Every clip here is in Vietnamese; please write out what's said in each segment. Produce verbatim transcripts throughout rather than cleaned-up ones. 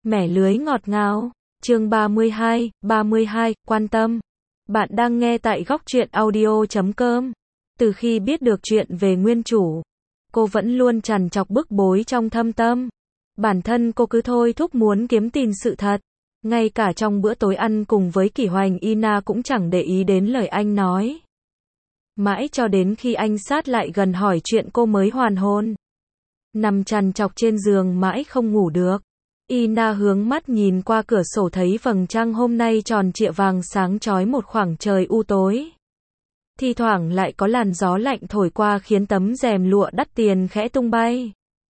Mẻ lưới ngọt ngào. Chương ba mươi hai, ba mươi hai, quan tâm. Bạn đang nghe tại góc truyện audio chấm com. Từ khi biết được chuyện về nguyên chủ, cô vẫn luôn trằn trọc bức bối trong thâm tâm. Bản thân cô cứ thôi thúc muốn kiếm tin sự thật. Ngay cả trong bữa tối ăn cùng với Kỷ Hoành, Ina cũng chẳng để ý đến lời anh nói. Mãi cho đến khi anh sát lại gần hỏi chuyện cô mới hoàn hồn. Nằm trằn trọc trên giường mãi không ngủ được. Ina hướng mắt nhìn qua cửa sổ thấy vầng trăng hôm nay tròn trịa vàng sáng chói một khoảng trời u tối. Thi thoảng lại có làn gió lạnh thổi qua khiến tấm rèm lụa đắt tiền khẽ tung bay.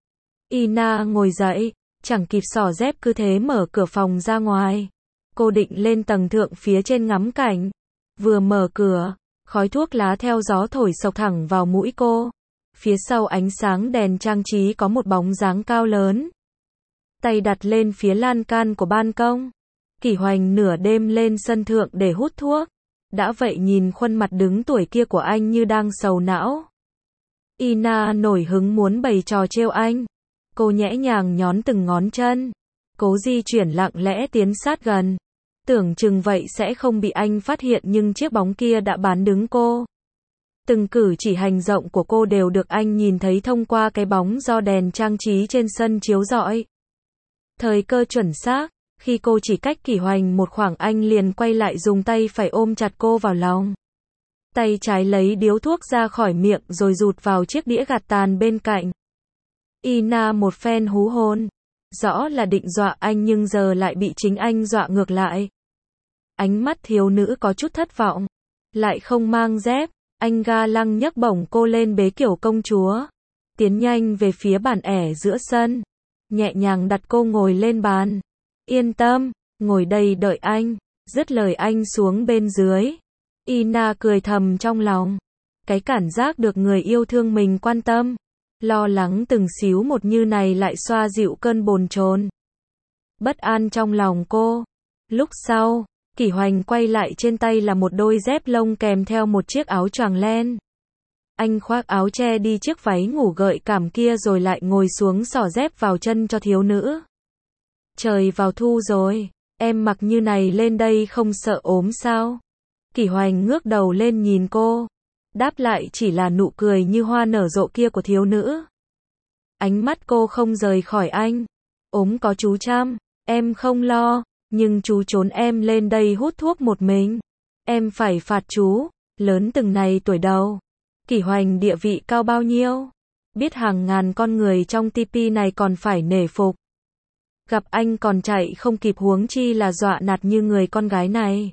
Ina ngồi dậy, chẳng kịp xỏ dép cứ thế mở cửa phòng ra ngoài. Cô định lên tầng thượng phía trên ngắm cảnh. Vừa mở cửa, khói thuốc lá theo gió thổi xộc thẳng vào mũi cô. Phía sau ánh sáng đèn trang trí có một bóng dáng cao lớn. Tay đặt lên phía lan can của ban công. Kỷ Hoành nửa đêm lên sân thượng để hút thuốc. Đã vậy nhìn khuôn mặt đứng tuổi kia của anh như đang sầu não. Ina nổi hứng muốn bày trò trêu anh. Cô nhẹ nhàng nhón từng ngón chân. Cố di chuyển lặng lẽ tiến sát gần. Tưởng chừng vậy sẽ không bị anh phát hiện nhưng chiếc bóng kia đã bán đứng cô. Từng cử chỉ hành động của cô đều được anh nhìn thấy thông qua cái bóng do đèn trang trí trên sân chiếu rọi. Thời cơ chuẩn xác, khi cô chỉ cách Kỷ Hoành một khoảng anh liền quay lại dùng tay phải ôm chặt cô vào lòng. Tay trái lấy điếu thuốc ra khỏi miệng rồi rụt vào chiếc đĩa gạt tàn bên cạnh. Ina một phen hú hồn. Rõ là định dọa anh nhưng giờ lại bị chính anh dọa ngược lại. Ánh mắt thiếu nữ có chút thất vọng. Lại không mang dép, anh ga lăng nhấc bổng cô lên bế kiểu công chúa. Tiến nhanh về phía bàn ẻ giữa sân. Nhẹ nhàng đặt cô ngồi lên bàn. Yên tâm, ngồi đây đợi anh. Dứt lời anh xuống bên dưới. Ina cười thầm trong lòng. Cái cảm giác được người yêu thương mình quan tâm, lo lắng từng xíu một như này lại xoa dịu cơn bồn chồn bất an trong lòng cô. Lúc sau, Kỷ Hoành quay lại trên tay là một đôi dép lông kèm theo một chiếc áo choàng len. Anh khoác áo che đi chiếc váy ngủ gợi cảm kia rồi lại ngồi xuống xỏ dép vào chân cho thiếu nữ. Trời vào thu rồi, em mặc như này lên đây không sợ ốm sao? Kỷ Hoành ngước đầu lên nhìn cô. Đáp lại chỉ là nụ cười như hoa nở rộ kia của thiếu nữ. Ánh mắt cô không rời khỏi anh. Ốm có chú chăm, em không lo, nhưng chú trốn em lên đây hút thuốc một mình. Em phải phạt chú, lớn từng này tuổi đầu. Kỷ Hoành địa vị cao bao nhiêu? Biết hàng ngàn con người trong tivi này còn phải nể phục. Gặp anh còn chạy không kịp huống chi là dọa nạt như người con gái này.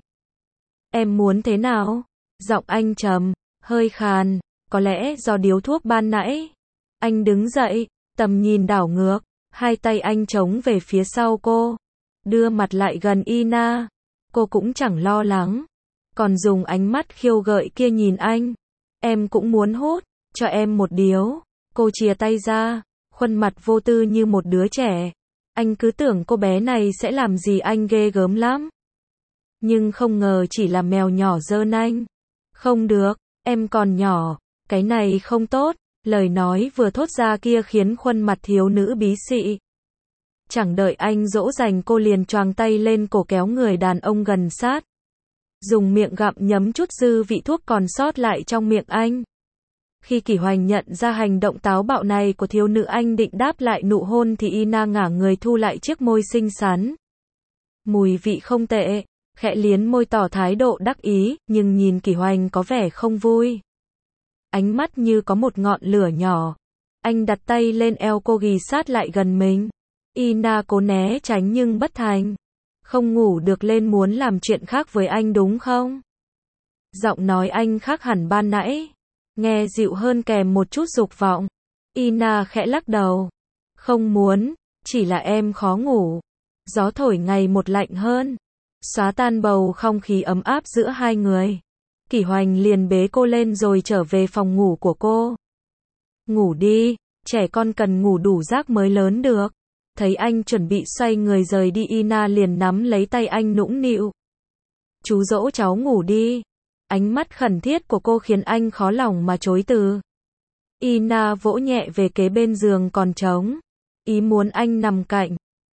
Em muốn thế nào? Giọng anh trầm, hơi khàn, có lẽ do điếu thuốc ban nãy. Anh đứng dậy, tầm nhìn đảo ngược, hai tay anh chống về phía sau cô, đưa mặt lại gần Ina. Cô cũng chẳng lo lắng, còn dùng ánh mắt khiêu gợi kia nhìn anh. Em cũng muốn hút, cho em một điếu. Cô chìa tay ra, khuôn mặt vô tư như một đứa trẻ. Anh cứ tưởng cô bé này sẽ làm gì anh ghê gớm lắm. Nhưng không ngờ chỉ là mèo nhỏ giơ nanh. Không được, em còn nhỏ, cái này không tốt. Lời nói vừa thốt ra kia khiến khuôn mặt thiếu nữ bí xị. Chẳng đợi anh dỗ dành cô liền choàng tay lên cổ kéo người đàn ông gần sát. Dùng miệng gặm nhấm chút dư vị thuốc còn sót lại trong miệng anh. Khi Kỷ Hoành nhận ra hành động táo bạo này của thiếu nữ anh định đáp lại nụ hôn thì Ina ngả người thu lại chiếc môi xinh xắn. Mùi vị không tệ, khẽ liến môi tỏ thái độ đắc ý, nhưng nhìn Kỷ Hoành có vẻ không vui. Ánh mắt như có một ngọn lửa nhỏ. Anh đặt tay lên eo cô ghì sát lại gần mình. Ina cố né tránh nhưng bất thành. Không ngủ được lên muốn làm chuyện khác với anh đúng không? Giọng nói anh khác hẳn ban nãy. Nghe dịu hơn kèm một chút dục vọng. Ina khẽ lắc đầu. Không muốn, chỉ là em khó ngủ. Gió thổi ngày một lạnh hơn. Xóa tan bầu không khí ấm áp giữa hai người. Kỷ Hoành liền bế cô lên rồi trở về phòng ngủ của cô. Ngủ đi, trẻ con cần ngủ đủ giấc mới lớn được. Thấy anh chuẩn bị xoay người rời đi, Ina liền nắm lấy tay anh nũng nịu. Chú dỗ cháu ngủ đi. Ánh mắt khẩn thiết của cô khiến anh khó lòng mà chối từ. Ina vỗ nhẹ về kế bên giường còn trống. Ý muốn anh nằm cạnh.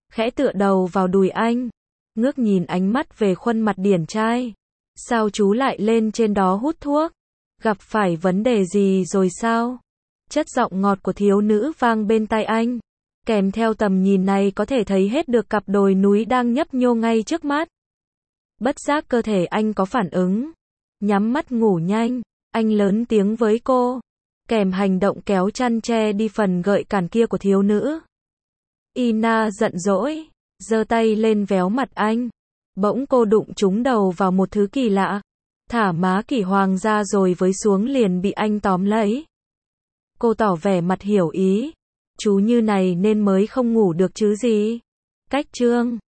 khẽ tựa đầu vào đùi anh, ngước nhìn ánh mắt về khuôn mặt điển trai. Sao chú lại lên trên đó hút thuốc? Gặp phải vấn đề gì rồi sao? Chất giọng ngọt của thiếu nữ vang bên tai anh, kèm theo tầm nhìn này có thể thấy hết được cặp đồi núi đang nhấp nhô ngay trước mắt. Bất giác cơ thể anh có phản ứng, nhắm mắt ngủ nhanh, anh lớn tiếng với cô, kèm hành động kéo chăn che đi phần gợi cảm kia của thiếu nữ. Ina giận dỗi, giơ tay lên véo mặt anh. Bỗng cô đụng trúng đầu vào một thứ kỳ lạ, thả má Kỷ Hoàng ra rồi với xuống liền bị anh tóm lấy. Cô tỏ vẻ mặt hiểu ý, chú như này nên mới không ngủ được chứ gì. Cách chương